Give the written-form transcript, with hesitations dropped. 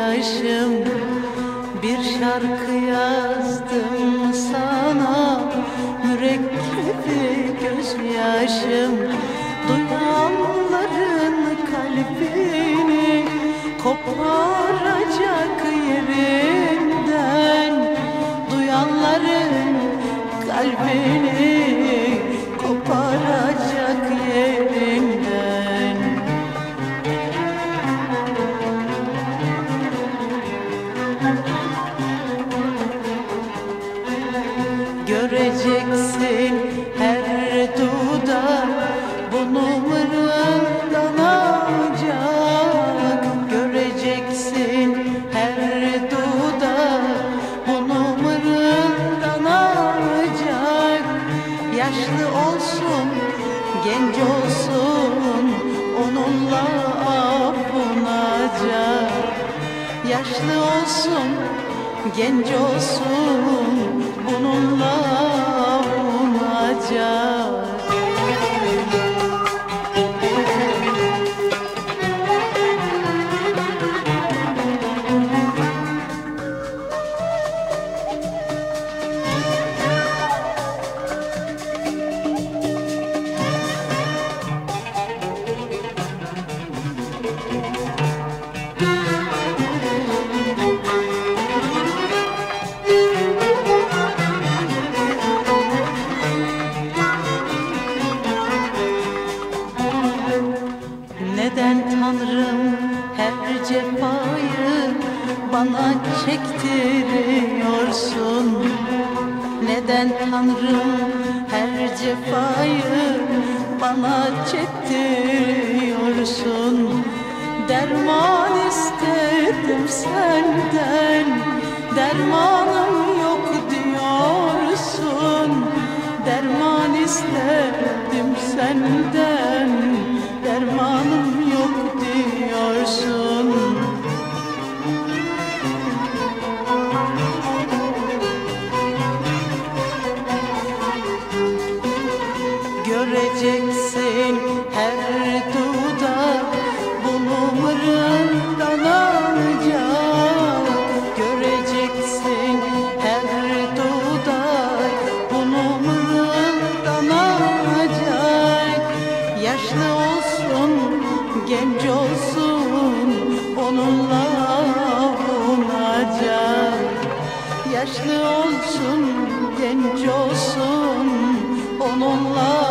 yaşım, bir şarkı yazdım sana, mürekkebi gözyaşım. Duyanların kalbini koparacak yerinden, duyanların kalbini koparacak yerinden. Göreceksin her dudak bunu mırıldanacak. Göreceksin her dudak bunu mırıldanacak. Yaşlı olsun, genç olsun, onunla avunacak. Yaşlı olsun, genç olsun, bununla avunacak. Neden Tanrım her cefayı bana çektiriyorsun? Neden Tanrım her cefayı bana çektiriyorsun? Derman istedim senden, dermanım yok diyorsun. Derman istedim senden, dermanım yok diyorsun. Göreceksin her dudak bunu mırıldanacak. Göreceksin her dudak bunu mırıldanacak. Yaşlı olsun, genç olsun, onunla avunacak. Yaşlı olsun, genç olsun, onunla